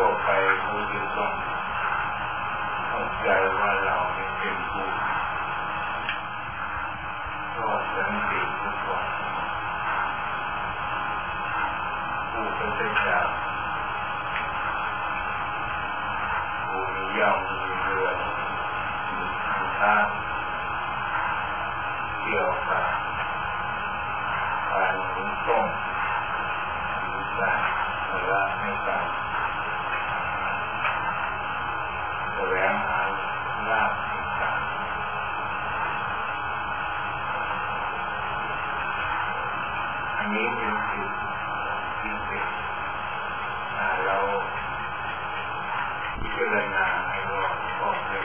ทั่วไปเขาจะต้องเข้าใจว่าเราเป็นผู้รอดสันติทุกวันผู้เป็นเจ้าผู้มีย่อมมีเรือมีทางเกี่ยวกับการขนส่งหรือการเวลาในการแสวงหาลาภต่างๆอันนี้เป็นสิ่งที่เป็นเราพิจารณาให้รอบคอบเลย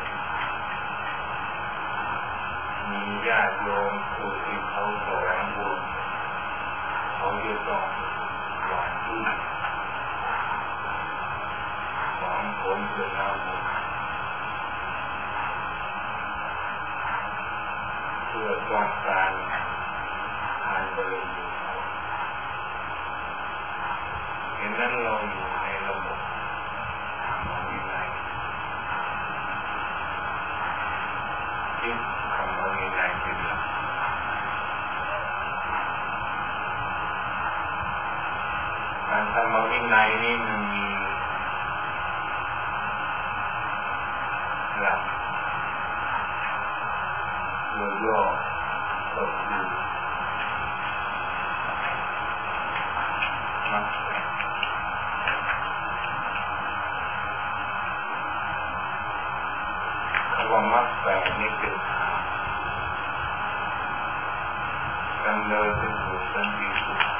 มีญาติโยมผู้ที่เขาแสวงบุญเขาจะต้องหวังพึ่งหวังผลเป็นอาบุญเพื่อต้องการทานบริสุทธิ์เห็นนั้นเราอยู่ในระบบธรรมวินัยที่ธรรมวินัยเป็นหลักการธรรมวินัยนี่มันมีหลักย่อๆก็คือมรรคคำว่ามรรคแปดนี่เป็นทางดำเนินไปสู่สันติสุข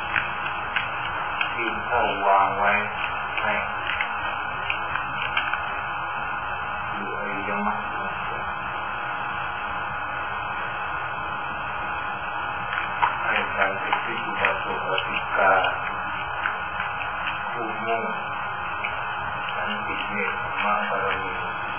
ที่เข้าวางไว้ให้อยู่อริยมรรคให้การเป็นที่อุบาสกอุบาสิกาผู้มุ่งสันติเนกขมะบารมี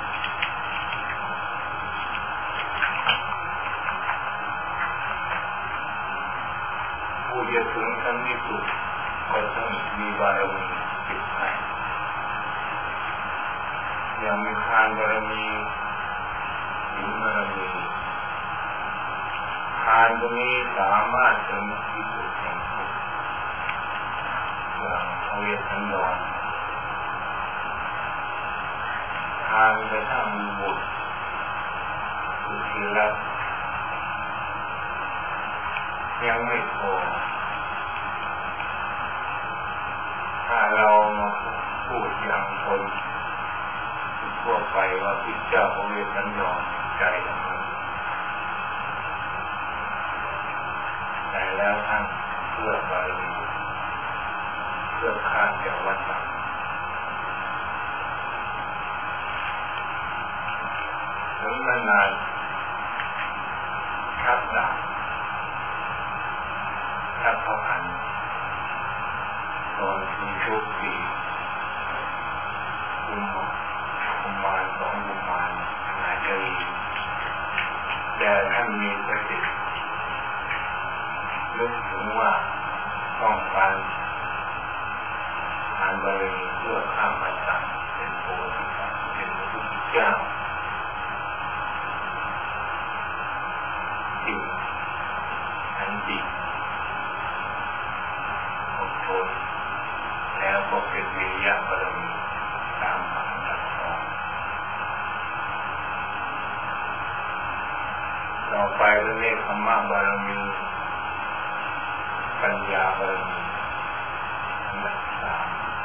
ผู้จะถึงสันติสุขก็ต้องมีบารมีติดให้ยังมีทานบารมีศีลบารมีทานตรงนี้สามารถจะมีที่สุดแห่งทุกข์อย่างเอาเวทันดรทานไปถ้ามีบุตรคือที่รักยังไม่พอถ้าเรามาพูดอย่างคนทั่วไปว่าพิจารณาเวทันดรใจอย่างนั้นแต่แล้วท่านเพื่อบารมีเพื่อข้ามจากวัฏฏะถึงนานชักดาบชักพระหันตอนที่ทุกปีกุมารสองกุมารนาจารีแต่ท่านมีสตินึกถึงว่าต้องการทานบารมีเพื่อข้ามวัฏฏะเป็นโพธิสัตว์เป็นพระพุทธเจ้าจึงทันทีอดทนแล้วก็เป็นวิริยะบารมีตามคำสั่งสอนต่อไปก็เนกขมะบารมีปัญญาบารมีอันดับสาม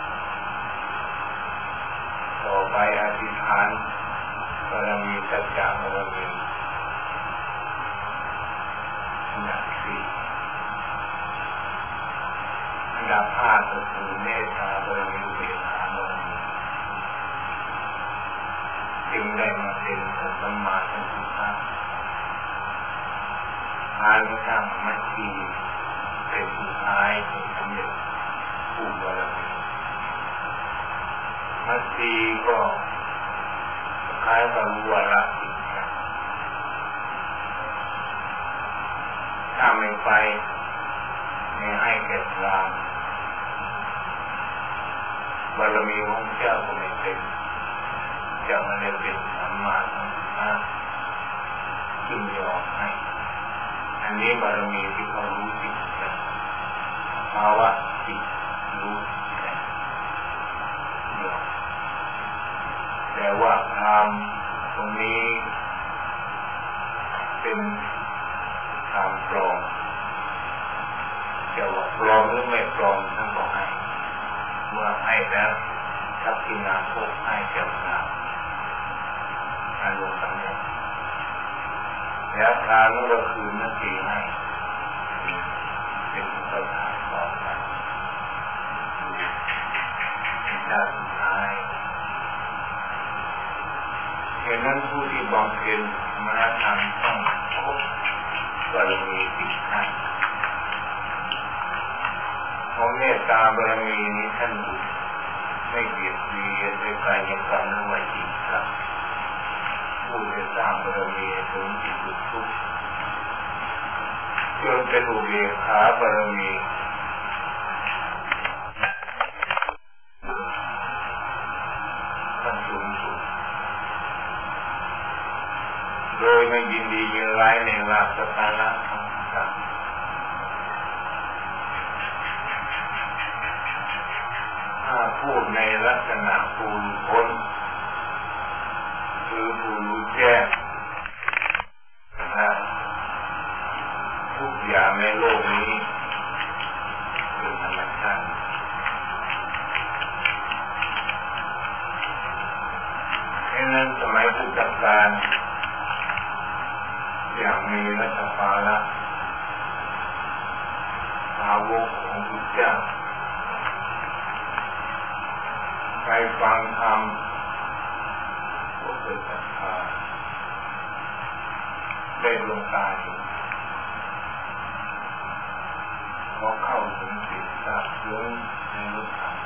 ต่อไปอธิษฐานบารมีสัจจะบารมีอันดับสี่อันดับห้าก็คือเมตตาบารมีเมตตาบารมีจึงได้มาเป็นสัมมาสัมพุทธะทานก็ทำมัชฌีเป็นสุดท้ายที่สำเร็จผู้บารมีมัชฌีก็คล้ายกับวัวละติดกันถ้าไม่ไปไม่ให้เกิดรามบารมีของเจ้าก็ไม่เป็นจะไม่ได้เป็นสัมมาสัมพุทธะจึงยอมให้อันนี้บารมีที่เขารู้จิตภาวะจิตรู้แต่ว่าธรรมตรงนี้เป็นธรรมปลอมจะว่าปลอมหรือไม่ปลอมท่านบอกให้เมื่อให้แล้วทักษิณาโภคให้แก่พระอารมณ์สังเกตแล้วพระนั้นก็คืนนั่นเองให้เป็นสถานต่อไปชาติสุดท้ายเหตุนั้นผู้ที่บำเพ็ญมรรคธรรมต้องครบบารมี10 ขั้นเพราะเมตตาบารมีนี้ท่านไม่เบียดเบียนด้วยกายกรรมหรือวจีกรรมผู้ได้สร้างบารมีถึงจิตทุกข์จนเป็นอุเบกขาบารมีโดยไม่ยินดียินร้ายในลาภสการะทั้งสามถ้าพูดในลักษณะผู้รู้พ้นคือผู้รู้แจ้งทุกอย่างในโลกนี้เป็นธรรมชาติดังนั้นสมัยพุทธกาลอย่างมีรัชภาละสาวกของพระเจ้าไปฟังธรรมก็เกิดศรัทธาได้ดวงตาอยู่พอเข้าถึงจิตทราบซึ้งในรูปธรรม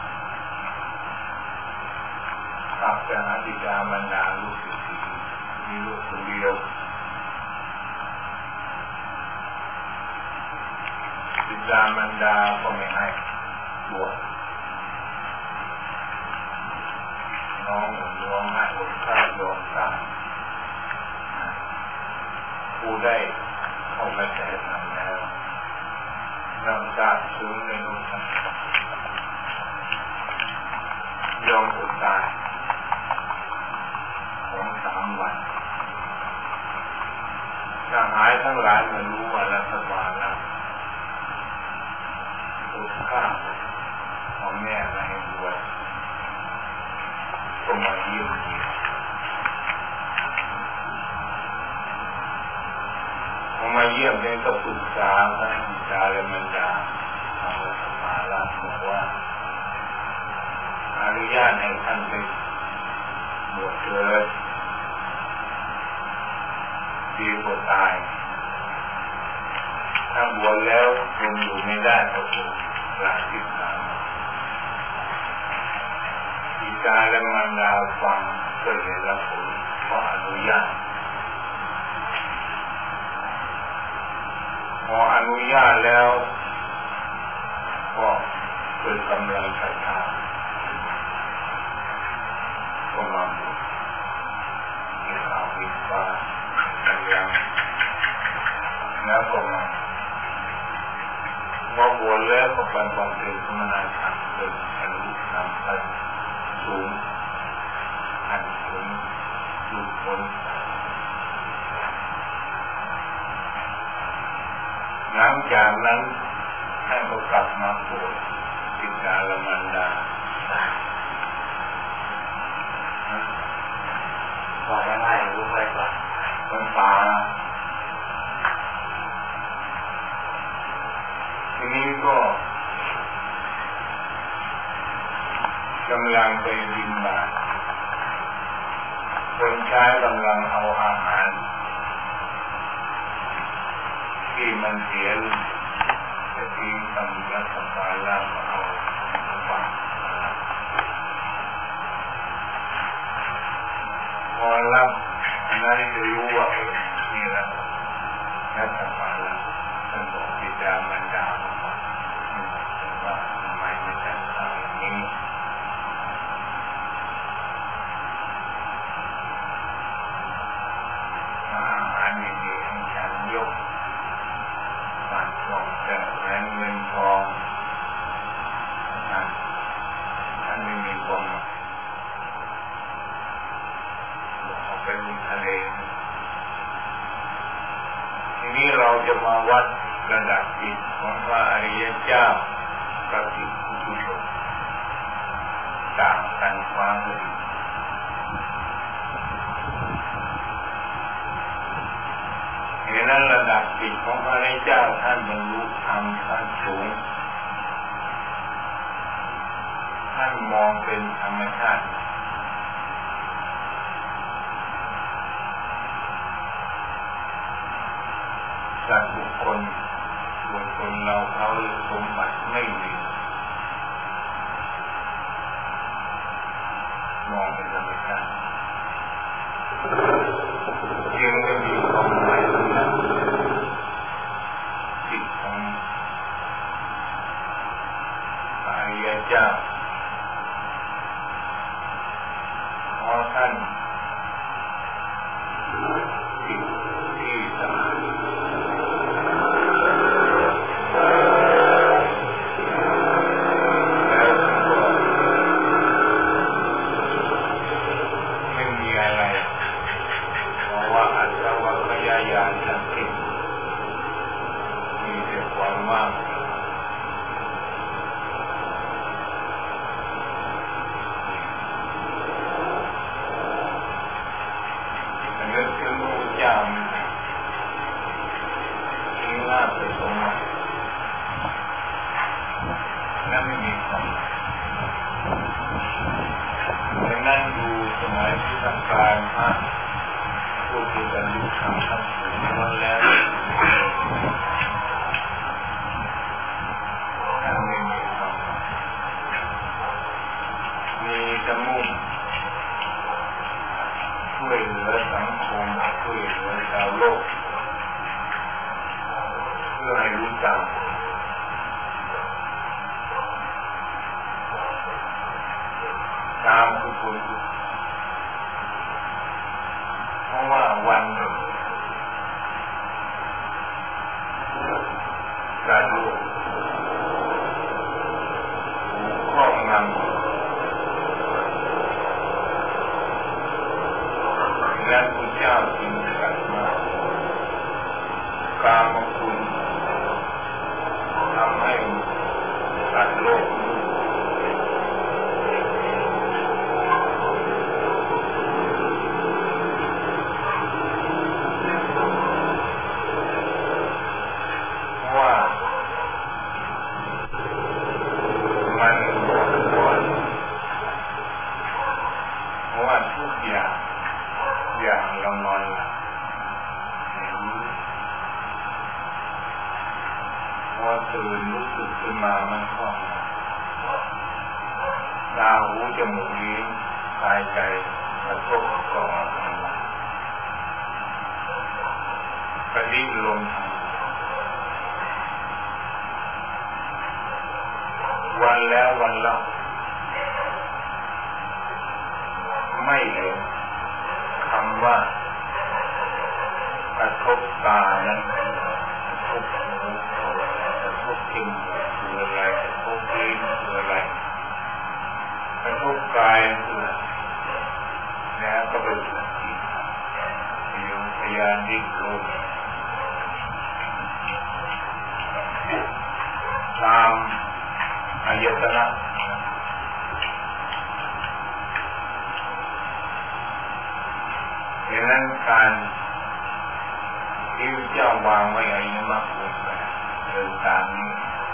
กลับไปหาบิดามารดาลูกศิษย์มีลูกคนเดียวบิดามารดาก็ไม่ให้บวชน้องร้องไห้อดข้าวยอมตายผู้ได้เข้ามาแสดงแล้วน้ำตาซึ้งในดวงตายอมอดตาย2-3 วันทหารทั้งหลายมารู้ว่ารัฐบาลแล้วถูกฆ่าเอาแม่มาให้บวชก็มาเยี่ยมพอมาเยี่ยมเนี่ยก็ปรึกษาพระบิดาและมารดาทางรัฐบาลบอกว่าอนุญาตให้ท่านไปบวชเถิดดีกว่าตายถ้าบวชแล้วคงอยู่ไม่ได้ก็ถูกลาสิกขาบิดาและมารดาฟังก็เลยรับผลเพราะอนุญาตพออนุญาตแล้วก็เกิดกำลังศรัทธาก็มาบวชมีข่าวมีฟ้ากำลังแล้วก็มาบวชแล้วก็บำเพ็ญสมณธรรมจนบรรลุธรรมขั้นสูงอันถึงหลุดพ้นหลังจากนั้นท่านก็กลับมาโปรดบิดาและมารดาว่าได้ไหมรู้ไหมว่ามันป่าทีนี้ก็กำลังไปบิณฑบาตคนใช้กำลังเอาอาหารที่มันเสียจะทิ้งทำรัฐบาลแล้วก็เอาฝากพอรับอันนั้นจะรู้ว่านี่แหละรัฐบาลแล้วท่านบอกบิดามารดาว่าทำไมไม่จัดการอย่างนี้วัดระดับจิตของพระอริยเจ้ากับจิตปุถุชนต่างกันความดีเหตุนั้นระดับจิตของพระอริยเจ้าท่านบรรลุธรรมขั้นสูงท่านมองเป็นธรรมชาติสัตว์บุคคลเราเขาสมบัติไม่มีมองเป็นธรรมชาติจึงไม่มีความหมายที่นั้นจิตของพระอริยเจ้าเพราะท่านจิตที่สะอาดตามทุกคนเพราะว่าวันหนึ่งการรู้ครอบงำและพระเจ้าจึงตรัสว่ากามคุณทำให้สัตว์โลกตื่นรู้สึกขึ้นมามันคล่องตาหูจมูกลิ้นกายใจกระทบก่อนกระดิ่งลมวันแล้ววันเล่าไม่เห็นคำว่ากระทบตานั้นกระทบหูกระทบจมูกคืออะไรกระทบลิ้นคืออะไรกระทบกายคือแล้วก็เป็นสติพยายามดิ้นรนตามอายตนะดังนั้นการที่เจ้าวางไว้อริยมรรคองค์แปดเดินตามนี้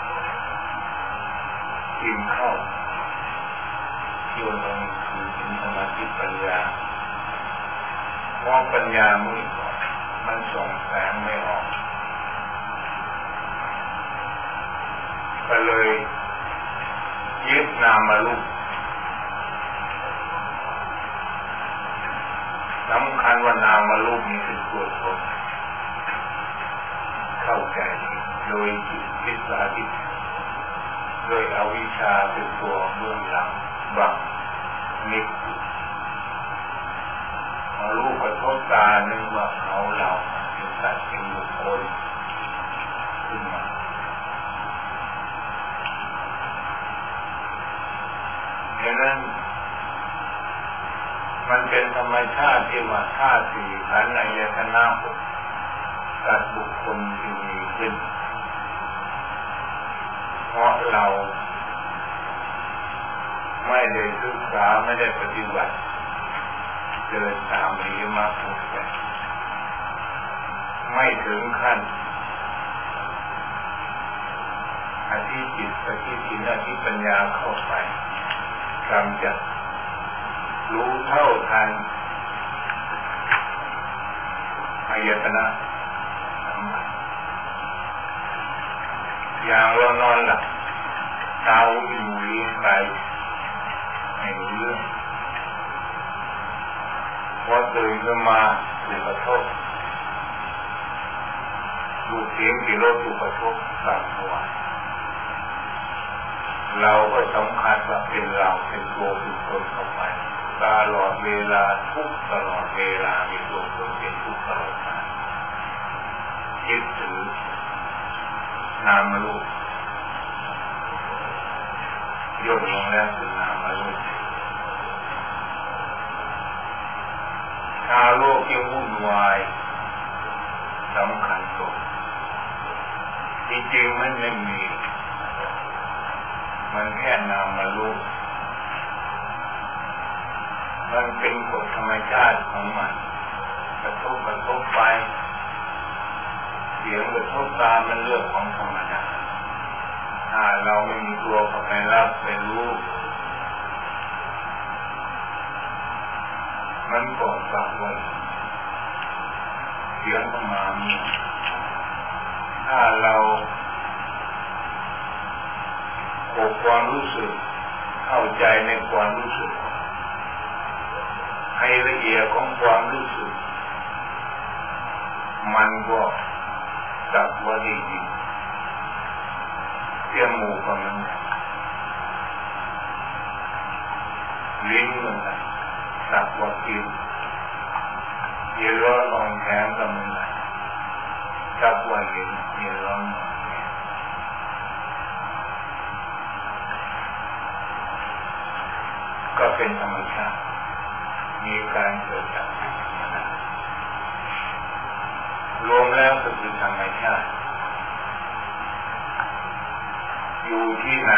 กินเข้าที่ว่าตรงนี้คือถึงสมาธิปัญญาเพราะปัญญามืดมันส่องแสงไม่ออกก็เลยยึดนามรูปสำคัญว่านามรูปนี้คือตัวตนเข้าใจโดยจิตวิสาทิโดยอวิชชาเป็นตัวเบื้องหลังบังมิดมารูปกระทบตานึกว่าเขาเราเป็นสัตว์เป็นบุคคลขึ้นมาดังนั้นมันเป็นธรรมชาติที่ว่าธาตุสี่ขันธ์อายตนะหกสัตว์บุคคลที่มีขึ้นเพราะเราไม่ได้ศึกษาไม่ได้ปฏิบัติเดินตามอริยมรรคองค์แปดไม่ถึงขั้นอธิจิตอธิศีลอธิปัญญาเข้าไปกำจัดรู้เท่าทันอายตนะอย่างเรานอนหลับตาหูจมูกลิ้นกายไม่รู้เรื่องพอตื่นขึ้นมาถูกกระทบรูปเสียงกลิ่นรสถูกกระทบสั่นสวรรค์เราก็สำคัญว่าเป็นเราเป็นตัวเป็นตนเข้าไปตลอดเวลาทุกตลอดเวลามีตัวตนเป็นทุกตลอดมายึดถือนามรูปย่นลงแล้วคือนามรูปชาวโลกยังวุ่นวายสำคัญตนจริงๆมันไม่มีมันแค่นามรูปมันเป็นกฎธรรมชาติของมันกระทบไปเสียงกระทบตามันเรื่องของธรรมดาถ้าเราไม่มีตัวเข้าไปรับไปรู้มันก่อนฟังไว้เสียงเข้ามาถ้าเราปกความรู้สึกเข้าใจในความรู้สึกให้ละเอียดของความรู้สึกมันก็จับว่าดีเสียงหมูก็มันลิ้นมันจับว่ากินเยร้อนอ่อนแข็งก็มันจับว่าลิ้นเยร้อนก็เป็นธรรมชาติมีการเกิดจากธรรมชาติรวมแล้วก็คือธรรมชาติอยู่ที่ไหน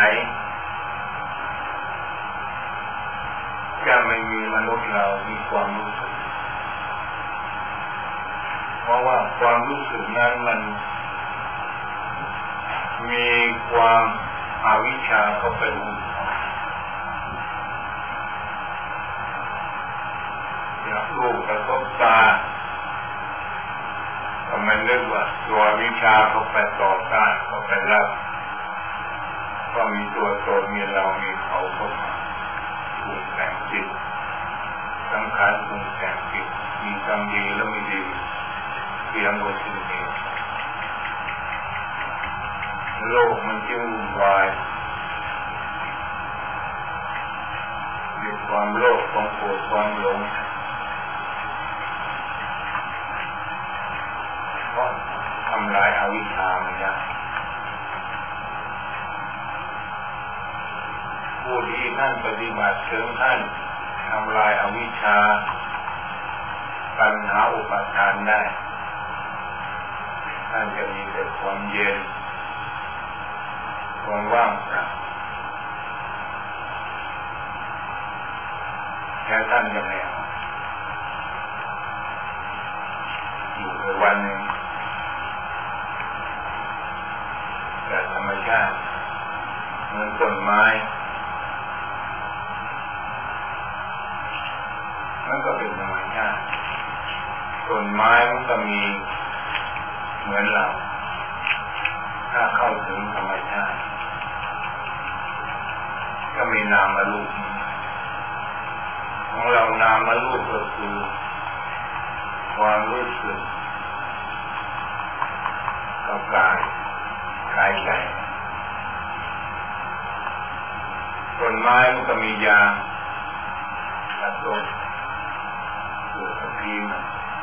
จะไม่มีมนุษย์เรามีความรู้สึกเพราะว่าความรู้สึกนั้นมันมีความอวิชชาเข้าไปหุ้มรูปกระทบตาก็มันนึกว่าตัววิชาเขาไปต่อต้านเขาไปรับก็มีตัวตนมีเรามีเขาเข้ามาปรุงแต่งจิตสังขารปรุงแต่งจิตมีกรรมดีและไม่ดีเสียงโดยสิ้นเหตุโลกมันจึงวุ่นวายมีความโลภความโกรธความหลงทำลายอวิชชาไม่ได้ผู้ที่ท่านปฏิบัติถึงท่านทำลายอวิชชาปัญหาอุปาทานได้ท่านจะมีแต่ความเย็นความว่างเปล่าแค่ท่านจะไม่เอาอยู่ในวันหนึ่งแต่ธรรมชาติเหมือนต้นไม้มันก็เป็นธรรมชาติต้นไม้มันก็มีเหมือนเราถ้าเข้าถึงธรรมชาติก็มีนามรูปของเรานามรูปก็คือความรู้สึกกับกายใจต้นไม้มันก็มียางตัดต้นเกิดกับพีมัน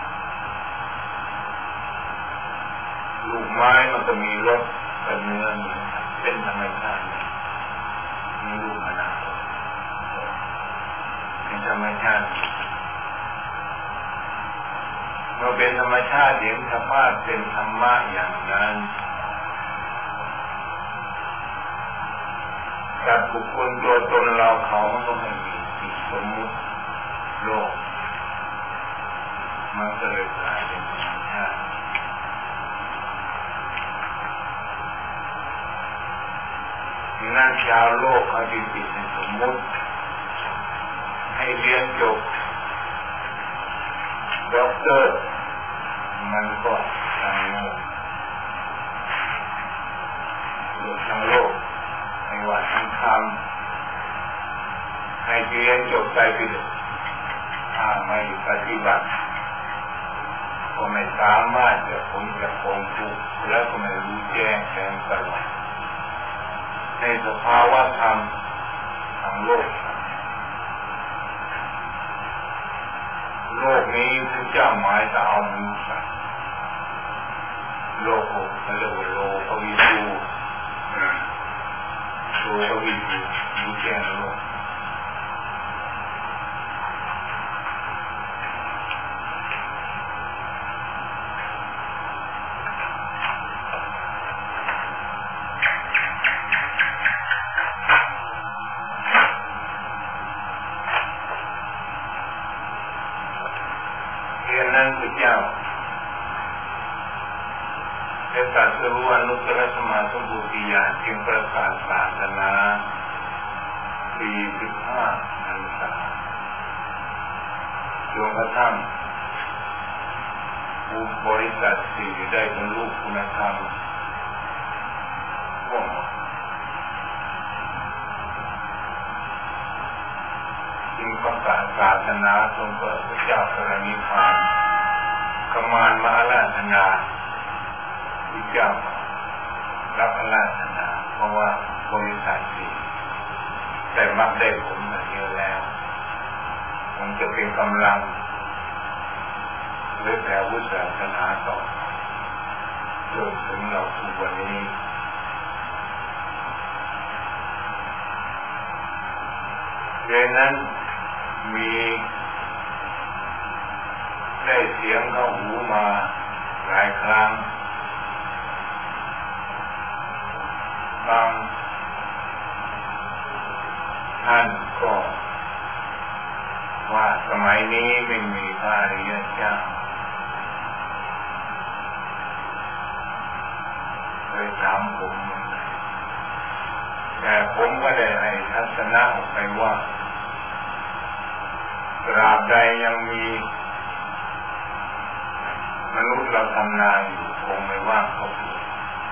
ลูกไม้มันก็มีรสกับเนื้อเป็นธรรมชาติมีรูปนามเป็นธรรมชาติเมื่อเป็นธรรมชาติเห็นสภาพเป็นธรรมะอย่างนั้นแต่บุคคลตัวตนเราเขามันก็ไม่มีจิตสมมุติโลกมันก็เลยกลายเป็นธรรมชาตินั่นชาวโลกเขาจึงติดในสมมุติให้เรียนจบด็อกเตอร์มันก็ทางโลกทางโลกไม่ว่าทางธรรมให้เรียนจบไปเลยถ้าไม่ปฏิบัติก็ไม่สามารถจะพ้นจากความทุกข์และก็ไม่รู้แจ้งแทงตลอดในสภาวะธรรมทางโลกโลกนี้พระเจ้าหมายจะเอามนุษย์โลกเขาเรียกว่าโลกวิทูโลกวิทูรู้แจ้งโลกนั้นพระเจ้าได้ตรัสรู้อนุตตรสัมมาสัมพุทธญาณจึงประกาศศาสนา45 พรรษาจนกระทั่งผู้บริษัท4ได้บรรลุคุณธรรมก็จึงประกาศศาสนาทรงพระเจ้าปรินิพพานกมานมาอาราธนาพระเจ้ารับอาราธนาเพราะว่าบริษัทสี่ได้มรรคได้ผลมาเยอะแล้วมันจะเป็นกำลังหรือแผ่วุฒิศาสนาต่อจนถึงเราทุกวันนี้ดังนั้นมีได้เสียงเข้าหูมาหลายครั้งบางท่านก็ว่าสมัยนี้ไม่มีพระอริยเจ้าเลยถามผมแต่ผมก็ได้ให้ทัศนะออกไปว่าตราบใดยังมีมนุษย์เราทำนาอยู่คงไม่ว่างเขาปลูก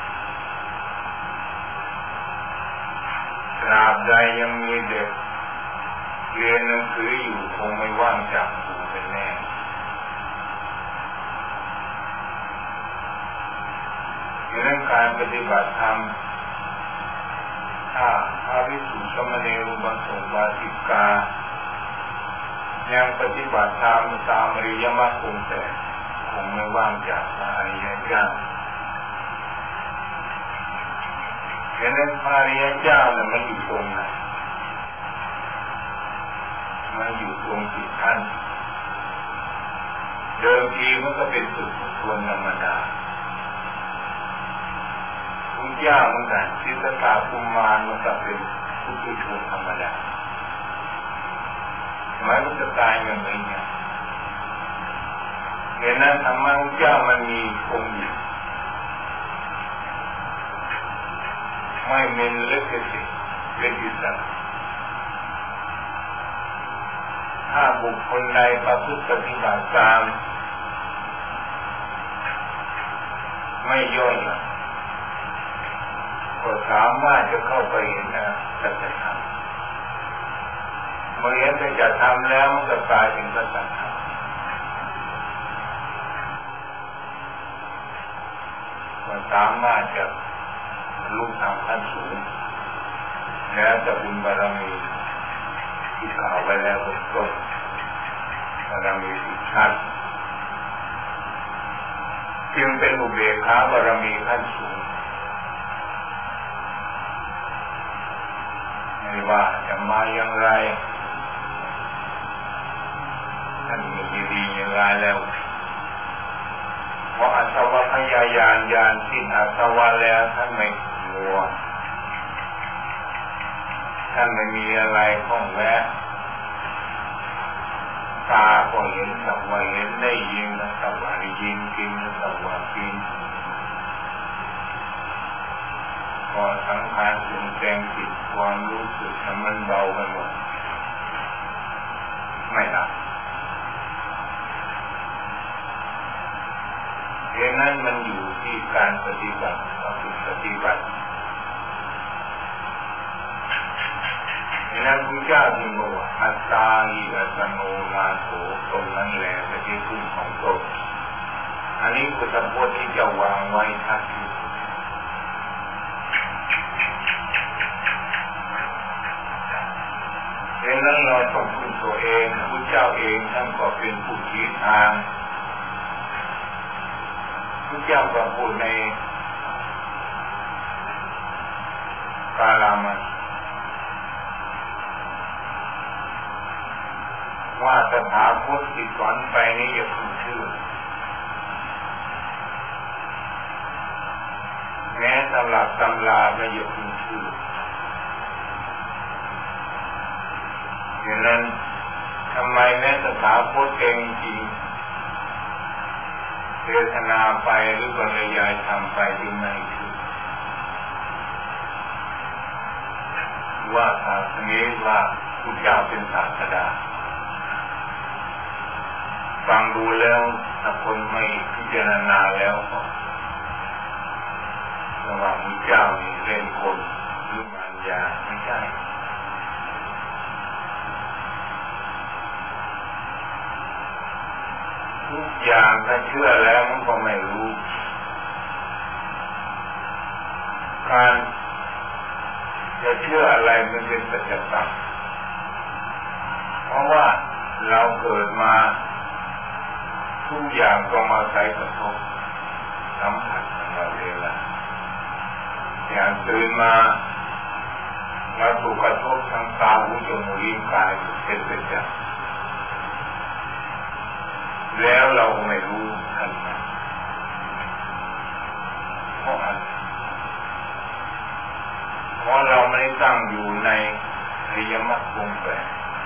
ตราบใดยังมีเด็กเรียนหนังสืออยู่คงไม่ว่างจากครูเป็นแน่ในเรื่องการปฏิบัติธรรมถ้าพระภิกษุสามเณรอุบาสกอุบาสิกายังปฏิบัติธรรมตามอริยมรรคองค์แปดคงไม่ว่างจากพระอริยเจ้าฉะนั้นพระอริยเจ้าเนี่ยมันอยู่ตรงไหนมันอยู่ตรงจิตท่านเดิมทีมันก็เป็นสุดคนธรรมดาพุทธเจ้าเหมือนกันศิทธัตถะกุมารมันก็เป็นผู้ที่ชนธรรมดามันจะตายเงินไหมเนี่ยเห็นนั้นธรรมะเจ้ามันมีคงอยู่ไม่มีเล็กสิเล็กสักถ้าบุคคลใดประพฤติปฏิบัติตามไม่ย่อยก็สามารถจะเข้าไปเห็นสัจธรรมเมื่อเห็นสัจธรรมแล้วมันก็กลายเป็นสัจธรรมก็สามารถจะลุกทางขั้นสูงแล้วจะบุญบารมีที่กล่าวไว้แล้วเป็นต้นบารมี10 ชั้นจึงเป็นอุเบกขาบารมีขั้นสูงไม่ว่าจะมาอย่างไรท่านมีดีอย่างไรแล้วเพราะอาสวะพยายานญาณสิ้นอาสวะแล้วท่านไม่กลัวท่านไม่มีอะไรข้องแวะตาก็เห็นสักว่าเห็นได้ยินสักว่าได้ยินกินสักว่ากินพอสังขารปรุงแต่งจิตความรู้สึกมันเบาไปหมดไม่หลับเพราะนั้นมันอยู่ที่การปฏิบัติปฏิบัติเพราะนั้นพระเจ้าจึงบอกว่าอัตตาหิอัตโนนาโถตนนั้นแหละเป็นที่พึ่งของตนอันนี้พุทธพจน์ที่จะวางไว้ชัดที่สุดเพราะนั้นเราต้องพึ่งตัวเองพระเจ้าเองท่านก็เป็นผู้ชี้ทางพระเจ้าก็พูดในกาลามันว่าตถาคตที่สอนไปนี้อย่าพึ่งเชื่อแม้ตำรับตำราก็อย่าพึ่งเชื่อดังนั้นทำไมแม้ตถาคตเองจริงเทศนาไปหรือบรรยายทำไปจึงไม่เชื่อว่าศาสนาว่าพุทธเจ้าเป็นศาสดาฟังดูแล้วถ้าคนไม่พิจารณาแล้วก็ระหว่างพระเจ้านี่เล่นคนหรือมารยาไม่ใช่ทุกอย่างถ้าเชื่อแล้วมันก็ไม่รู้การจะเชื่ออะไรมันเป็นสัจธรรมเพราะว่าเราเกิดมาทุกอย่างก็มาใส่กระทบสัมผัสตลอดเวลาอย่างตื่นมาเราถูกกระทบทางตาหูจมูกลิ้นกายเป็นประจำแล้วเราไม่รู้ทันมันเพราะอะไรเพราะเราไม่ได้ตั้งอยู่ในอริยมรรคองค์แปด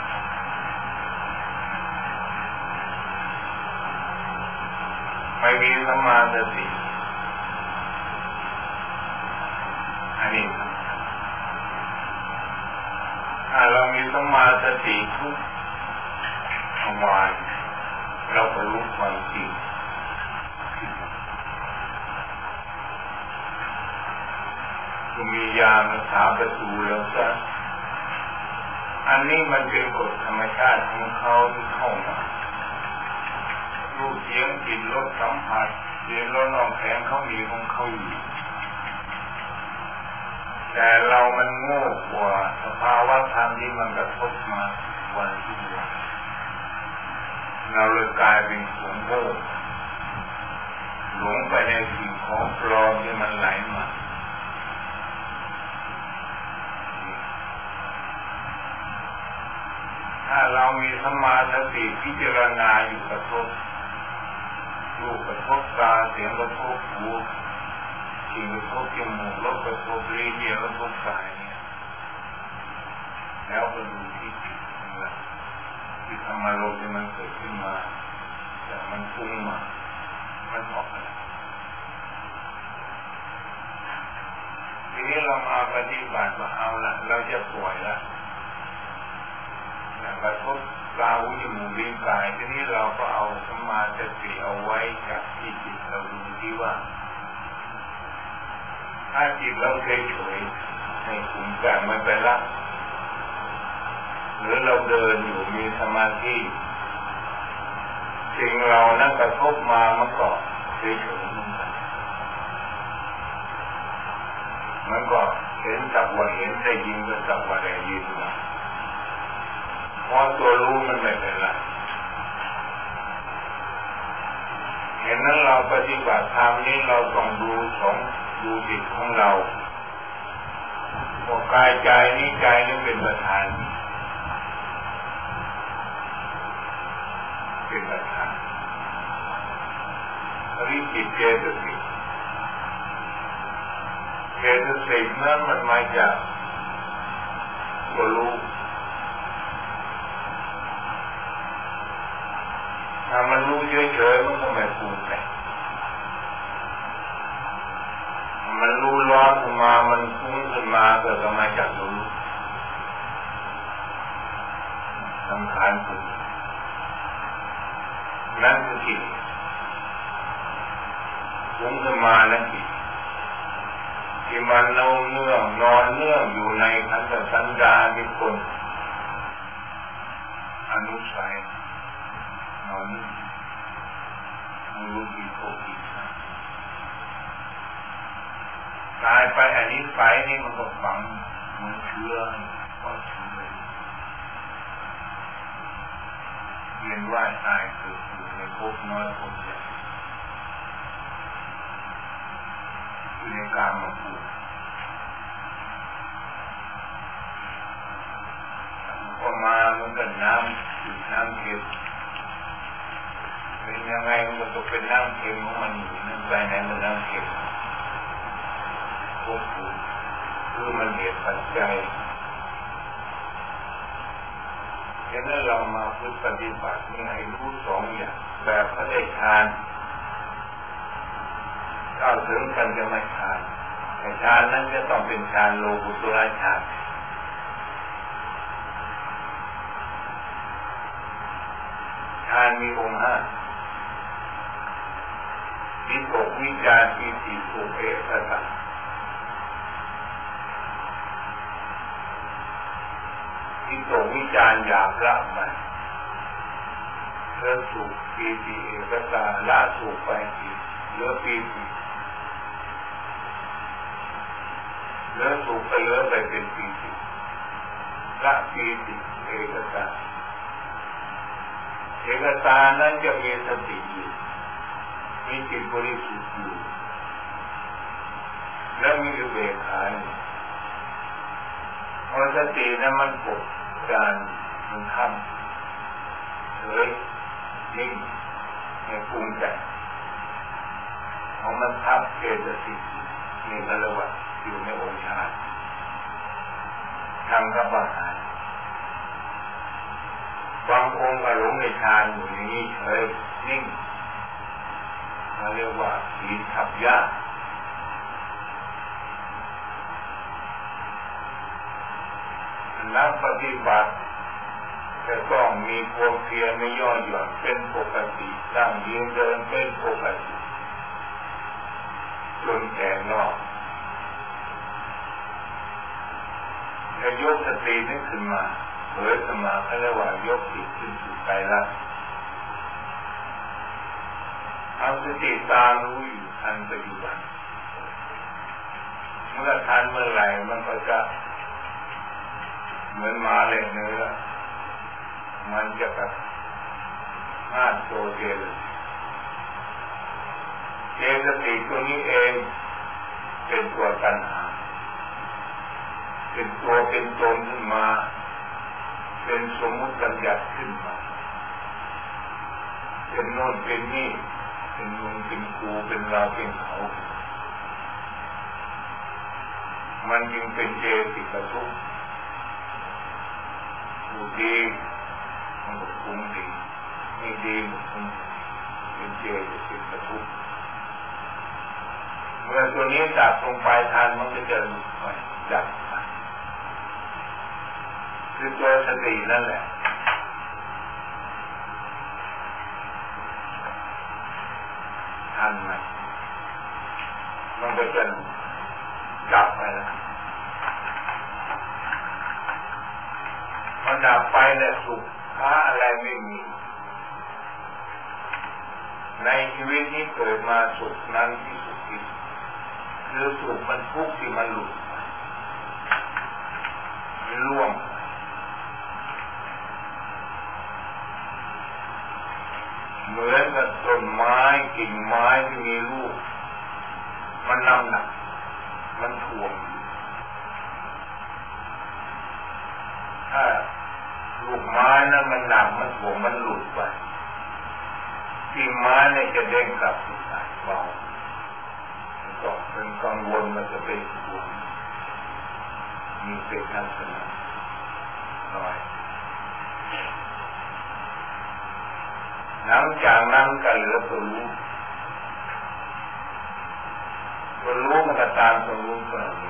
ไม่มีสมาธิอันนี้ถ้าเรามีสมาธิทุกวันเราก็รู้ความจริงจะมียามาถาประตูแล้วก็อันนี้มันเป็นกฎธรรมชาติของเขาที่เข้ามารูปเสียงกลิ่นรสสัมผัสเสียงร้อนอ่อนแข็งเขามีของเขาอยู่แต่เรามันโง่กว่าสภาวะธรรมที่มันกระทบมาวันที่วันเราเลยกลายเป็นคนโง่หลงไปในสิ่งของปลอมที่มันไหลมาถ้าเรามีสมาธิพิจารณาอยู่กระทบรูปกระทบตาเสียงกระทบหูกลิ่นกระทบจมูกรสกระทบลิ้นเนื้อกระทบกายเนี่ยแล้วก็ดูที่จิตของเราที่ธรรมารมณ์ที่มันเกิดขึ้นมาแต่มันฟุ้งมามันเพราะอะไรทีนี้เรามาปฏิบัติว่าเอาละเราจะปล่อยละกระทบตาหูจมูกลิ้นกายทีนี้เราก็เอาสมาธิเอาไว้กับที่จิตเราดูที่ว่าถ้าจิตเราเฉยๆให้คุมการไม่ไปละหรือเราเดินอยู่มีสมาธิสิ่งเรานั่งกระทบมามันก็เฉยๆมันก็เห็นสักว่าเห็นได้ยินก็สักว่าได้ยินมาเพราะตัวรู้มันไม่เป็นไรเห็นนั้นเราปฏิบัติธรรมนี้เราต้องดูจิตของเราว่ากายใจนี้ใจนี้เป็นประธานอริจิตเจตสิกเจตสิกนั้นมันมาจากก็รู้ถ้ามันรู้เฉยๆมันก็ไม่ปรุงแต่งมันรู้ร้อนขึ้นมามันฟุ้งขึ้นมาเกิดมาจากรู้สังขารปรุงนั่นคือจิตฟุ้งขึ้นมานั่นจิตที่มันนอนเนื่องอยู่ในขันธสันดานที่คนอนุสัยนอนรู้กี่โคกี่ตายไปอันนี้ไฟนี่มันก็ฝังมันเชื้อก็เชื้อเรียนว่าตายเกิดอยู่ในภพน้อยภพใหญ่อยู่ในกามภูมิก็มาเหมือนกับน้ำจืดน้ำเค็มเป็นยังไงมันก็เป็นน้ำเค็มของมันอยู่นั่นไปไหนมันน้ำเค็มพวกคือมันเหตุปัจจัยฉะนั้นเรามาฝึกปฏิบัตินี่ให้รู้สองอย่างแบบพระได้ทานเข้าถึงกันจะไม่ทานแต่ฌานนั้นจะต้องเป็นฌานโลกุตระฌานฌานมีองค์ห้าวิตกวิจารปีติสุขเอกตะวิตกวิจารอยากละมันเลิกสุขปีติเอกตะละสุขไปเหลือปีติเหลือสุขไปเหลือไปเป็นปีติละปีติเอกตะเอกตานั้นจะมีสติอยู่มีจิตบริสุทธิ์อยู่และมีอุเบกขาเพราะสตินั้นมันกดการมันทำเฉยนิ่งไม่ปรุงแต่งของมันทับเจตสิกมีพละวัตอยู่ในองค์ฌานทำกับอาหารบางองค์ก็หลงในฌานอยู่อย่างนี้เฉยนิ่งเขาเรียกว่าศีลทับยากนักปฏิบัติจะต้องมีความเพียรไม่ย่อหย่อนเป็นปกตินั่งยืนเดินเป็นปกติจนแก่นอกจะยกสตินี้ขึ้นมาเผยสมาเขาเรียกว่ายกจิตขึ้นสู่ใจรักเอาสติตามรู้อยู่ทันปัจจุบันเมื่อทันเมื่อไหร่มันก็จะเหมือนหมาเล่นเนื้อมันจะแบบห้าโซเจลเจตสิกตัวนี้เองเป็นตัวตัณหาเป็นตัวเป็นตนขึ้นมาเป็นสมมุติบัญญัติขึ้นมาเป็นโน่นเป็นนี่เป็นลุงเป็นครูเป็นเราเป็นเขามันจึงเป็นเจติกทุกข์ดูดีมันก็คุ้มดีไม่ดีมันคุ้มเป็นเจติกทุกข์เมื่อตัวนี้ดับลงไปทานมันก็จะหลุดไปดับไปคือตัวสตินั่นแหละทันไหมมันก็จะดับไปแล้วมันดับไปเนี่ยสุขท้าอะไรไม่มีในชีวิตนี้เกิดมาสุขนั้นที่สุดที่คือสุขมันทุกข์ที่มันหลุดมันล่วงเหมือนกับต้นไม้กิ่งไม้ที่มีลูกมันน้ำหนักมันถ่วงถ้าลูกไม้นั้นมันหนักมันถ่วงมันหลุดไปกิ่งไม้เนี่ยจะเด้งกลับสู่สายเบาก็เป็นกังวลมันจะเป็นห่วงมีเป็นลักษณะน้อยหลังจากนั้นก็เหลือตัวรู้มันก็ตามตัวรู้ตัวนี้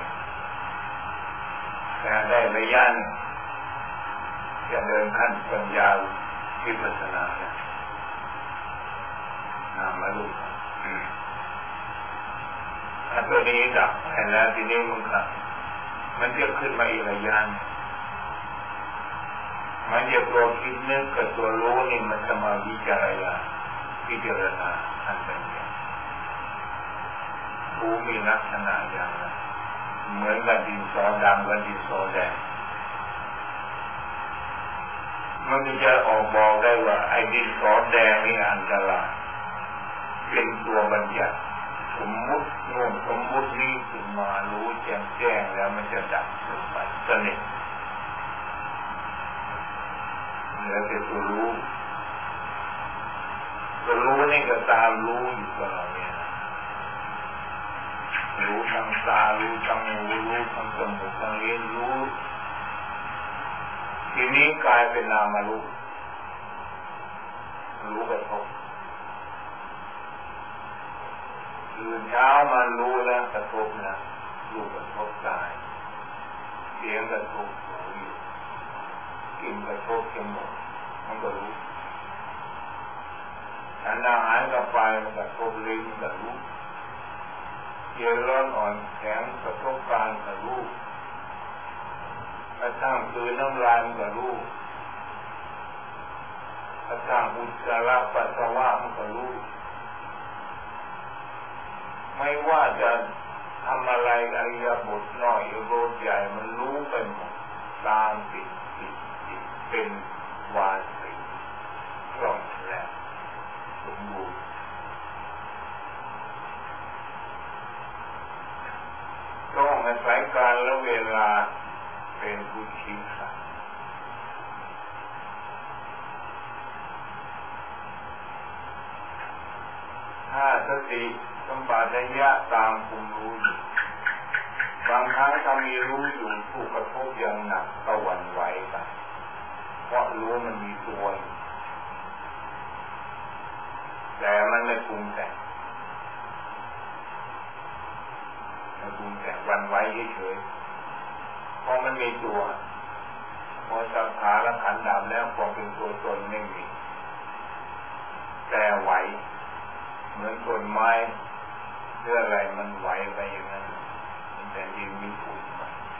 แต่ได้ระยะจะเดินขั้นปัญญาวิปัสสนาเนี่ยนามรูปถ้าตัวนี้ดับไปแล้วทีนี้มันจะขึ้นมาอีกระยะมันจะตัวคิดนึกกับตัวรู้นี่มันจะมาพิจารณาอันเป็นอย่างรู้มีลักษณะอย่างนั้นเหมือนกับดินสอดำกับดินสอแดงมันจะออกบอกได้ว่าไอ้ดินสอแดงนี่อันตรายเป็นตัวบัญญัติสมมุติโน่นสมมุตินี้ขึ้นมารู้แจ้งแล้วมันจะดับลงไปสนิทเหลือแต่ตัวรู้นี่ก็ตามรู้อยู่ตลอดเวลารู้ทางตารู้ทางหูรู้ทางจมูกทางลิ้นรู้ทีนี้กลายเป็นนามรู้กระทบตื่นเช้ามารู้แล้วกระทบนะรู้กระทบกายเสียงกระทบหูอยู่กินกระทบจมูกมันก็รู้ฉันอาหารกับไฟมันกระทบลิ้นก็รู้เย็นร้อนอ่อนแข็งกระทบกายก็รู้กระทั่งคือน้ำลายก็รู้กระทั่งอุจจาระปัสสาวะมันก็รู้ไม่ว่าจะทำอะไรอริยบทน้อยหรือใหญ่มันรู้ไปหมดตามติดเป็นวาสีคล่องแคล่วสมบูรณ์ต้องอาศัยการและเวลาเป็นผู้ชี้ขาดถ้าสติสัมปชัญญะตามคุมรู้อยู่บางครั้งถ้ามีรู้อยู่ถูกกระทบอย่างหนักก็หวั่นไหวไปเพราะรู้มันมีตัวแต่มันไม่ปรุงแต่งหวั่นไหวเฉยๆเพราะมันมีตัวพอสังขารและขันธ์ดับแล้วความเป็นตัวตนไม่มีแต่ไหวเหมือนต้นไม้เรื่องอะไรมันไหวไปอย่างนั้นแต่ดินมีฝุ่นไป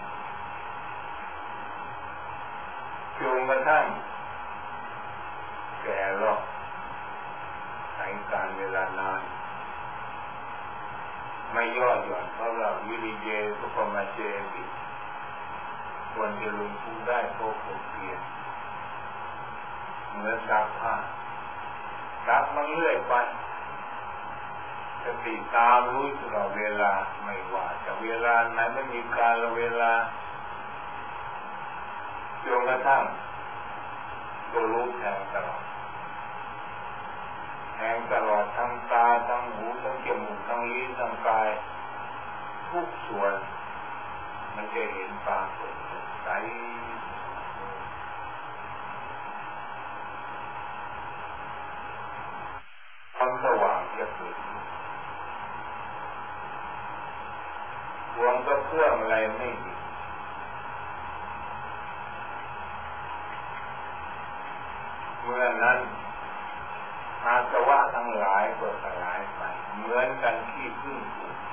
จนกระทั่งแก่รอบใช้การเวลานานไม่ย่อหย่อนเพราะเราวิริเยสุปมาเจติควรจะลงทุนได้เพราะความเพียรเหมือนซักผ้าซักมันเรื่อยไปสติตามรู้ตลอดเวลาไม่ว่าจะเวลาไหนไม่มีการละเวลาจนกระทั่งตัวรู้แทงตลอดทั้งตาทั้งหูทั้งจมูกทั้งลิ้นทั้งกายทุกส่วนมันจะเห็นปรากฏใสความสว่างจะเกิดดวงก็เครื่องอะไรไม่มีเมื่อนั้นอาสวะทั้งหลายก็สลายไปเหมือนกันที่พึ่งถูกไฟ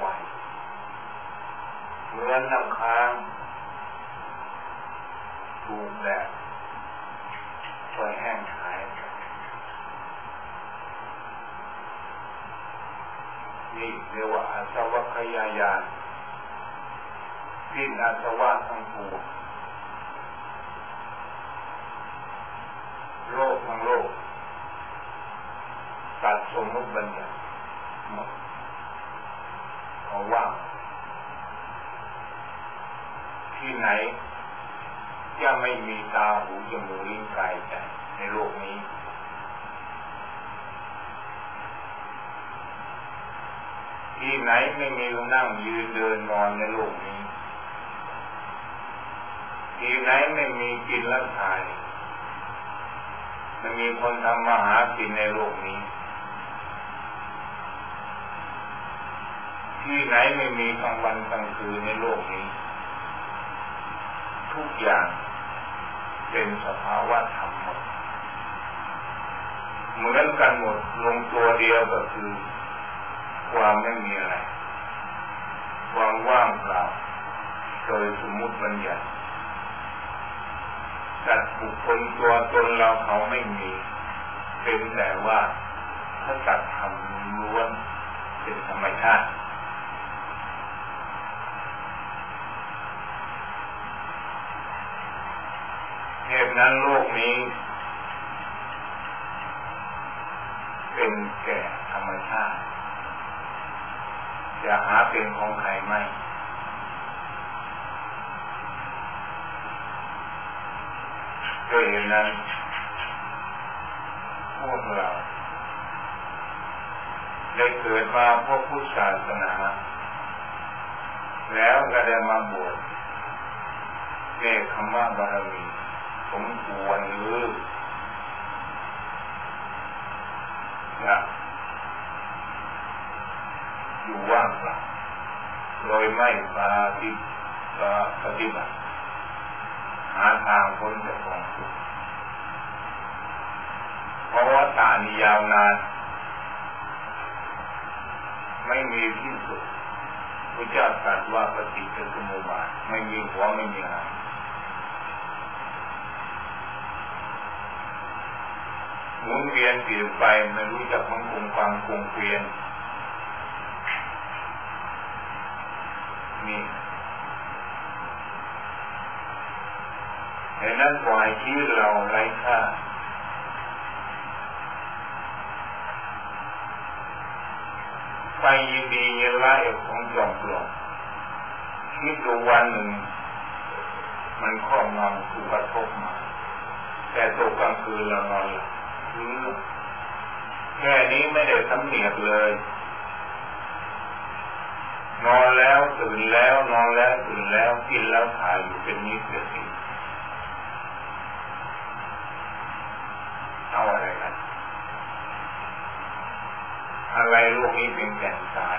เหมือนน้ำค้างถูกแดดไฟแห้งหายนี่เรียกว่าอาสวะขยายานสิ้นอาสวะทั้งปวงโลกทั้งโลกตัดสมมุติบัญญัติหมดเพราะว่าที่ไหนจะไม่มีตาหูจมูกลิ้นกายใจในโลกนี้ที่ไหนไม่มีนั่งยืนเดินนอนในโลกนี้ทที่ไหนไม่มีกินและขายไม่มีคนทำมาหากินในโลกนี้ที่ไหนไม่มีกลางวันกลางคืนในโลกนี้ทุกอย่างเป็นสภาวะธรรมหมดเหมือนกันหมดลงตัวเดียวก็คือความไม่มีอะไรความว่างเปล่าโดยสมมุติบัญญัติสัตว์บุคคลตัวตนเราเขาไม่มีเป็นแต่ว่าถ้าสัตว์ธรรมล้วนเป็นธรรมชาติเหตุนั้นโลกนี้เป็นแก่ธรรมชาติจะหาเป็นของใครไม่ด้วยเหตุนั้นพวกเราได้เกิดมาพวกพุทธศาสนาแล้วก็ได้มาบวชเนกขมบารมีสมควรหรือนะอยู่ว่างเปล่าโดยไม่ปฏิบัติหาทางพ้นจากความทุกข์เพราะว่าตานิยาวนานไม่มีที่สุดพระเจ้าตรัสว่าปฏิจจสมุปบาทไม่มีหัวไม่มีหางหมุนเวียนเปลี่ยนไปไม่รู้จักมันคงความคงเปลี่ยนนี่แต่นั้นปล่อยชีวิตเราไร้ค่าไปยินดียินร้ายของจอมปลอมคิดดูวันหนึ่งมันครอบงำถูกกระทบมาแต่ตกกลางคืนเรานอนหลับแค่นี้ไม่ได้สำเนียกเลยนอนแล้วตื่นแล้วนอนแล้วตื่นแล้วกินแล้วถ่ายอยู่เป็นนิสัยเอาอะไรกันอะไรโลกนี้เป็นแก่นสาร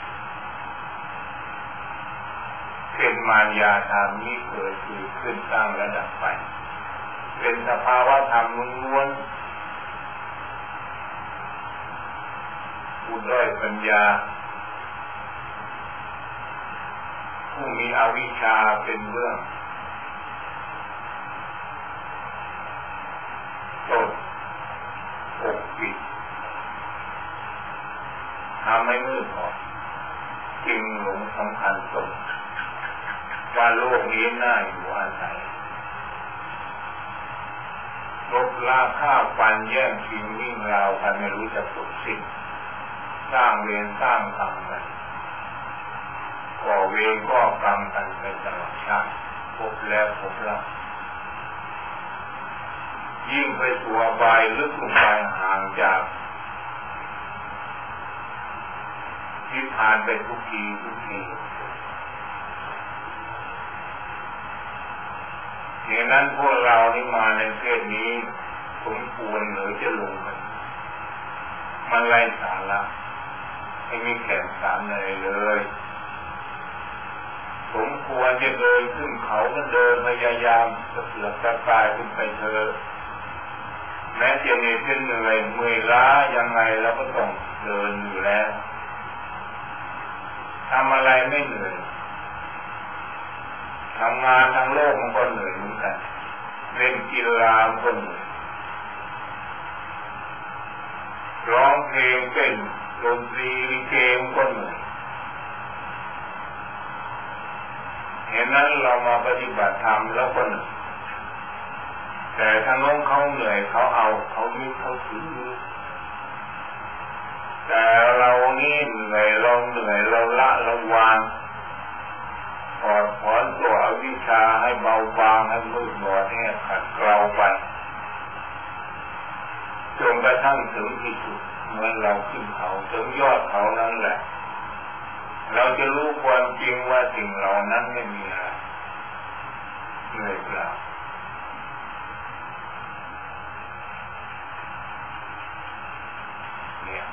เป็นมารยาธรรมนี้เกิดขึ้นตั้งและดับไปเป็นสภาวะธรรมล้วนผู้ด้อยปัญญาผู้มีอวิชชาเป็นเบื้องต้นปกปิดทำให้มืดบอดจึงหลงสำคัญตนว่าโลกนี้น่าอยู่อาศัยลบล้างฆ่าฟันแย่งชิงวิ่งราวกันไม่รู้จะจบสิ้นสร้างเวรสร้างกรรมกันก่อเวรก่อกรรมกันไปตลอดชาติพบแล้วพบเล่ายิ่งไปสู่อบายลึกลงไปห่างจากที่ผ่านไปทุกทีอย่างนั้นพวกเรานี่มาในเพศนี้สมควรหรือจะลงกันมันไร้สาระไม่มีแก่นสารอะไรเลยสมควรจะเดินขึ้นเขาก็เดินพยายามจะเสือกจะตายขึ้นไปเถอะแม้จะเหนื่อยเมื่อยล้ายังไงเราก็ต้องเดินอยู่แล้วทำอะไรไม่เหนื่อยทำงานทางโลกมันก็เหนื่อยเหมือนกันเล่นกีฬามันก็เหนื่อยร้องเพลงเต้นดนตรีเกมก็เหนื่อยเห็นนั้นเรามาปฏิบัติธรรมแล้วก็เหนื่อยแต่ทางโน้นเขาเหนื่อยเขาเอาเขายึดเขาถือแต่เรานี่เหนื่อยเราละเราวางถอดถอนตัวอวิชชาให้เบาบางให้มืดบอดให้ขัดเกลาไปจนกระทั่งถึงที่สุดเมื่อเราขึ้นเขาถึงยอดเขานั้นแหละเราจะรู้ความจริงว่าสิ่งเหล่านั้นไม่มีอะไรเหนื่อยเปล่าเนี่ย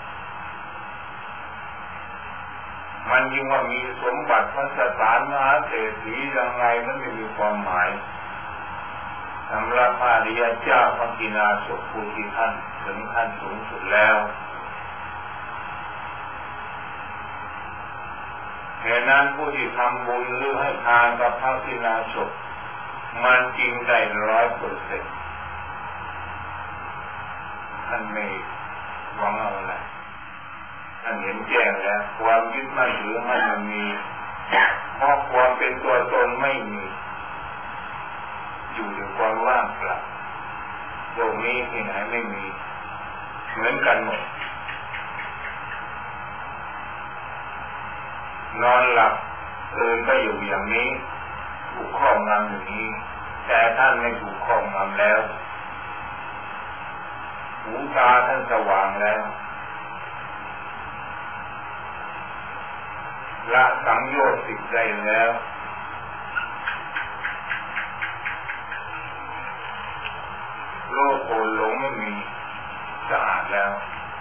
มันยิ่งว่ามีสมบัติพระสถานมหาเศรษฐียังไงมันไม่มีความหมายสำหรับพระอริยเจ้าพระกินาศผู้ที่ท่านถึงขั้นสูงสุดแล้วเหตุนั้นผู้ที่ทำบุญหรือให้ทานกับพระกินาศมันจริงได้100%ท่านไม่หวังเอาอะไรท่านเห็นแจ้งแล้วความยึดมั่นถือมั่นมันมีเพราะความเป็นตัวตนไม่มีอยู่ในความว่างเปล่าโลกนี้ที่ไหนไม่มีเหมือนกันหมดนอนหลับตื่นก็อยู่อย่างนี้ถูกครอบงำอย่างนี้แต่ท่านไม่ถูกครอบงำแล้วหูตาท่านสว่างแล้วละสังโยชน์10ได้แล้วโลภโกรธหลงไม่มีสะอาดแล้ว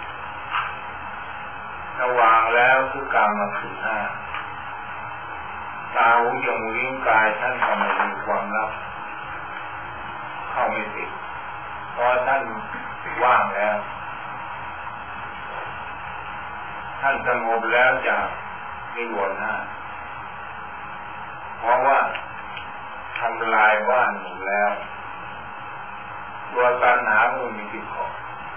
สว่างแล้วคือกามคุณ5ตาหูจมูกลิ้นกายท่านก็ไม่มีความลับเข้าไม่ติดเพราะท่านว่างแล้วท่านสงบแล้วจากนิวรณ์5เพราะว่าทำลายบ้านหมดแล้วตัวตัณหามันมีที่เกาะ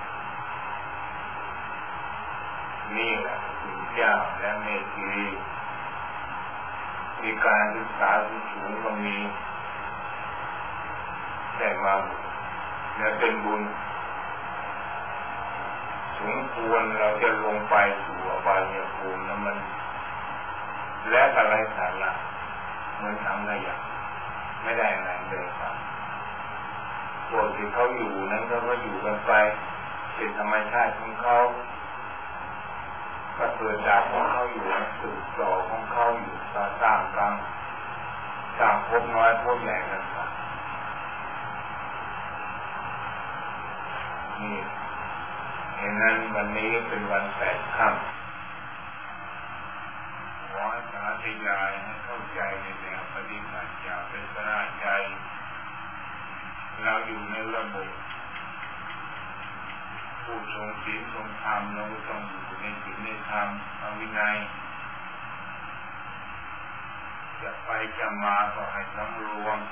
นี่แหละพระเจ้าและเมตตีมีการศึกษาสูงก็มีแต่มาและเป็นบุญสมควรเราจะลงไปสู่อบายภูมินั้นมันและอะไรสาระเหมือนทำได้อย่างไม่ได้อะไรเลยครับพวกที่เขาอยู่นั้นเขาก็อยู่กันไปเป็นธรรมชาติของเขาก็เกิดจากของเขาอยู่สืบต่อของเขาอยู่สร้างกรรมสร้างภพน้อยภพใหญ่กันไปนี่ดังนั้นวันนี้เป็นวัน8 ค่ำขอสาธยายให้เข้าใจในแนวปฏิบัติอย่าเป็นสลายใจเราอยู่ในระบบผู้ทรงศีลทรงธรรมเราต้องอยู่ในศีลในธรรมเอาวินัยจะไปจะมาก็ให้สำรวม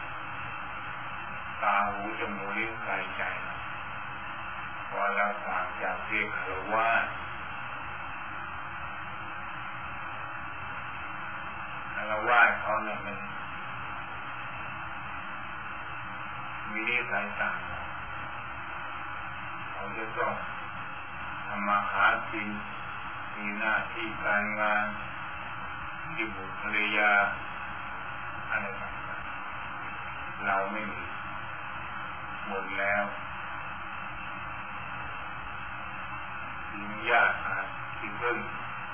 ตาหูจมูกลิ้นกายใจพอเราต่างจากเพศคฤหัสถ์เขาเนี่ยมันมีนิสัยต่างเขาจะต้องทำมาหากินมีหน้าที่การงานที่บุตรภรรยาอะไรต่างๆเราไม่มีหมดแล้วยิ่งยากที่เพิ่ง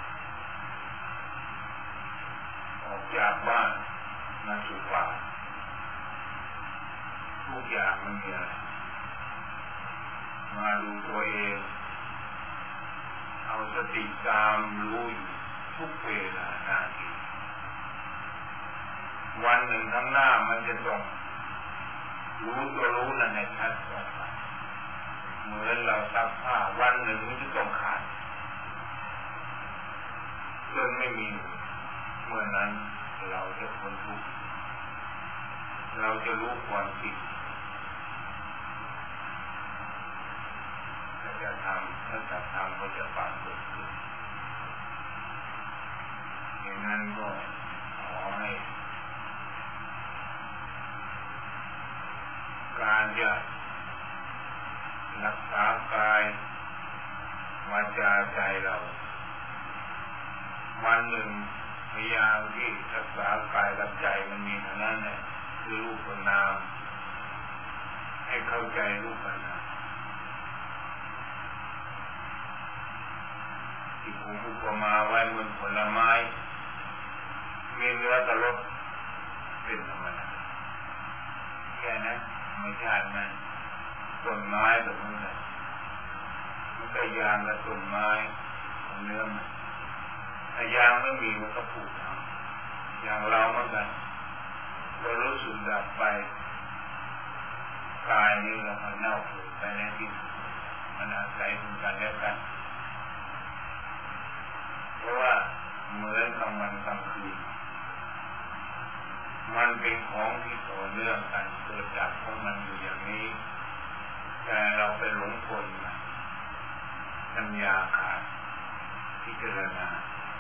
ออกจากบ้านมาสู่ป่าทุกอย่างมันมีอะไรมาดูตัวเองเอาสติตามรู้อยู่ทุกเวลานาทีวันหนึ่งข้างหน้ามันจะต้องรู้ตัวรู้นั่นให้ชัดต่อไปเหมือนเราซักผ้าวันหนึ่งมันจะต้องขาดจนไม่มีเมื่อนั้นเราจะพ้นทุกข์เราจะรู้ความจริงถ้าจะทำก็จะปรากฏขึ้นอย่างนั้นก็ขอให้การจะรักษากายวาจาใจเราวันหนึ่งพยายามที่รักษากายกับใจมันมีเท่านั้นเนี่ยคือรูปนามให้เข้าใจรูปนามที่ผมอุปมาไว้เหมือนผลไม้มีเนื้อกับรสเป็นธรรมดาค่นั้นไม่ใช่นั้นต้นไม้แบบนี้แหละมันก็ยางกับต้นไม้เนื้อมันถ้ายางไม่มีมันก็ผุอย่างเราเหมือนกันเรารู้สึกดับไปกายนี้เราเน่าเปื่อยไปในที่สุดมันอาศัยกันและกันเพราะว่าเหมือนกลางวันกลางคืนมันเป็นของที่ต่อเนื่องกันเกิดจากของมันอยู่อย่างนี้แต่เราไปหลงกลมันปัญญาขาดพิจารณา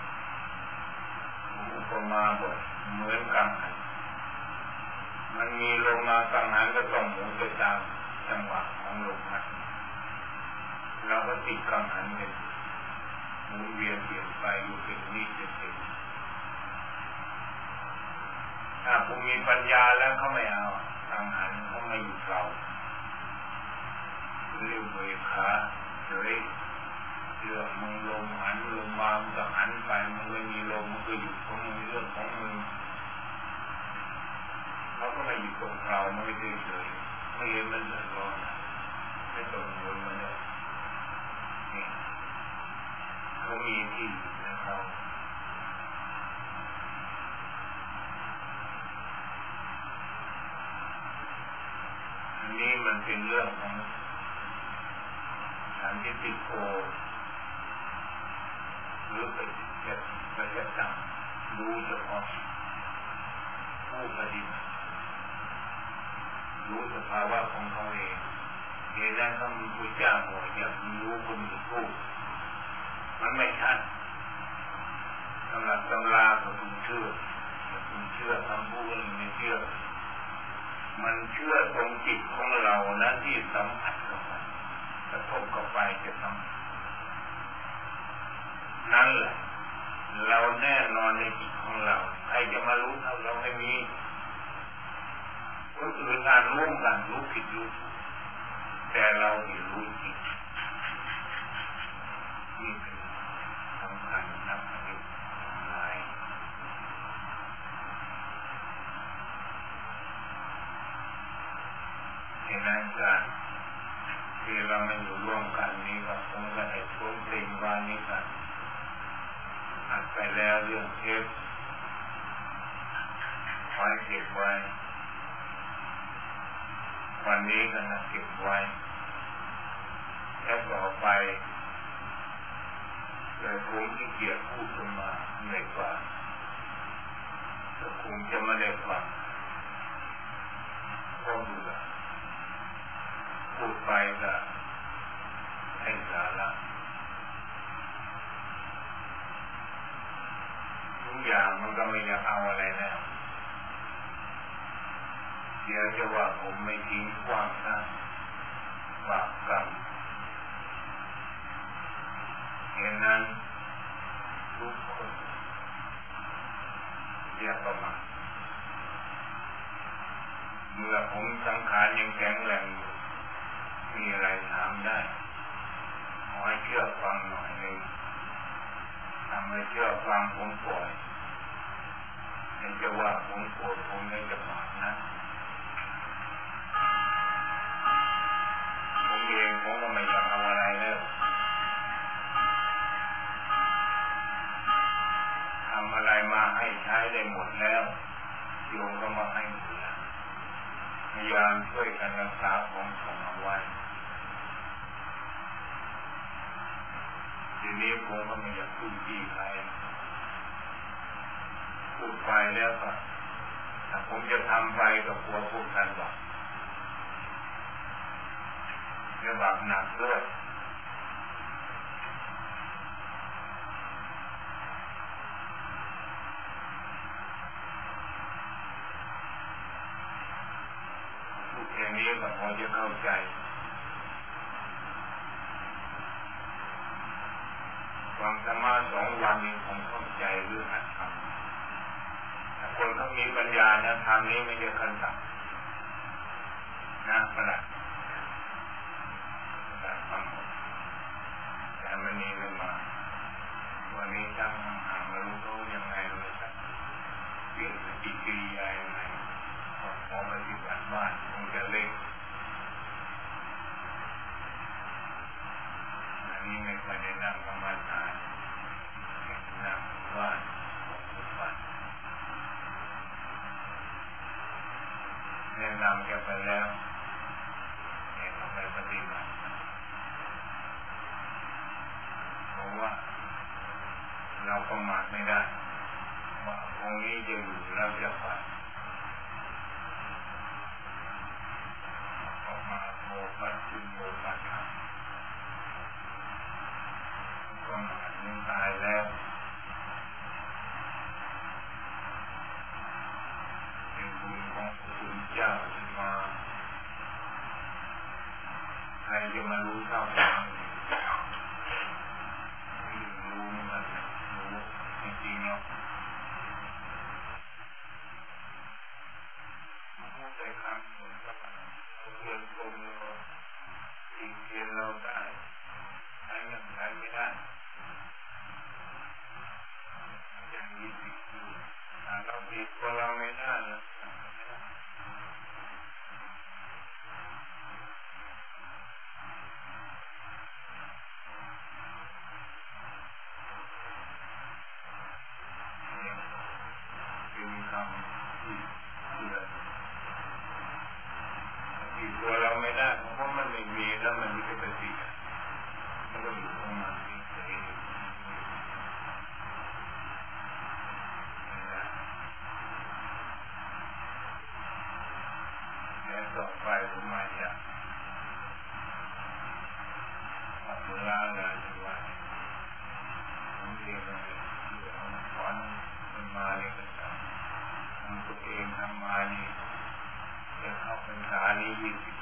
อุปมาบทเหมือนกังหันมันมีลมมากังหันก็ต้องหมุนไปตามจังหวะของลมพัดเราก็ติดกังหันไปหมุนเวียนเปลี่ยนไปอยู่เป็นนิจเป็นถ้าผู้มีปัญญาแล้วเขาไม่เอากังหันเขาไม่อยู่เราเรียกเวขาเฉยเรื่องมึงลมหันลมมามันก็หันไปมันไม่มีลมมันก็อยู่ของมึงเรื่องของมึงเขาก็ไม่อยู่ตรงเราไม่ได้เฉยไม่เห็นมันเดือดร้อนไม่ต้องโวยมันเลยนี่เขามีที่นะเขาอันนี้มันเป็นเรื่องของสันติโกหรือไปจะจังรู้เฉพาะผู้ปฏิบัติรู้สภาวะของเขาเองเหตุนั้นเขามีผู้จ้างบอกอยากรู้คนอื่นพูดมันไม่ชัดสำหรับตำราก็คุณเชื่อคำพูดไม่เชื่อมันเชื่อตรงจิตของเรานั้นที่สัมผัสกับมันกระทบกับไปจะทำนั่นแหละเราแน่นอนในจิตของเราใครจะมารู้ถ้าเราไม่มีคนอื่นอาจรู้กันรู้ผิดรู้แต่เราไม่รู้จริงนี่เป็นสำคัญนักปฏิบัติหลายในนั้นการที่เราไม่อยู่ร่วมกันนี้ก็คงจะให้พ้นสิ่งว่านี้กันอัดไปแล้วเรื่องเทปไว้เก็บไว้วันนี้ก็นะเก็บไว้แล้วต่อไปเลยคงที่เกียรติพูดขึ้นมาเหนื่อยกว่าแต่คงจะไม่ได้ฟังก็เบื่อพูดไปก็ให้สาระทุกอย่างมันก็ไม่อยากเอาอะไรแล้วเดี๋ยวจะว่าผมไม่ทิ้งความนะบาปกรรมเหตุนั้นทุกคนอย่าประมาทเมื่อผมสังขารยังแข็งแรงมีอะไรถามได้ขอให้เชื่อฟังหน่อยนึงทำให้เชื่อฟังผมปล่อยไม่จะว่าผมโกรธผมไม่จะบาปนะผมเองผมก็ไม่อยากเอาอะไรแล้วทำอะไรมาให้ใช้ได้หมดแล้วโยมก็มาให้หมดแล้วพยายามช่วยกันรักษาของเอาไว้ทีนี้ผมก็ไม่อยากพูดที่ใครพูดไปแล้วก็ถ้าผมจะทำไปก็กลัวพวกท่านบอกจะบาปหนักด้วยพูดแค่นี้ก็พอจะเข้าใจฟังธรรมะ2 วันนี้ผมเข้าใจเรื่องอัตธรรมถ้าคนเขามีปัญญานะทางนี้ไม่ใช่ขั้นต่ำนะประหลาดฟังแต่วันนี้ไม่มาวันนี้ตั้งห่างไม่รู้เขายังไงเลยสักเปลี่ยนปฏิกิริยายังไงขอปฏิบัติบ้านคงประมาทไม่ได้ว่าองค์นี้จะอยู่แล้วจะไปออกมาโมปัจจุโมปัจจังประมาทมันตายแล้วเป็นบุญของพระพุทธเจ้าที่มาใครจะมารู้เท่าทันรู้มันรู้จริงๆเนาะพูดแต่คำเหมือนกับเรียนโกงเราอีกเรียนเราได้ใช้เงินใช้ไม่ได้อย่างนี้ผิดอยู่เราผิดก็เราไม่ได้แล้วเป็นคำที่เชื่อผิดตัวเราไม่ได้เพราะมันไม่มีแล้วมันมีเป็นสิ่งมันก็อยู่ของมันเฉยและต่อไปผมมาจากเวลาเลยว่าผมเรียนมาเรื่องสอนมันมาเลยกันทำตัวเองทำมานี่จะเข้าพรรษานี้20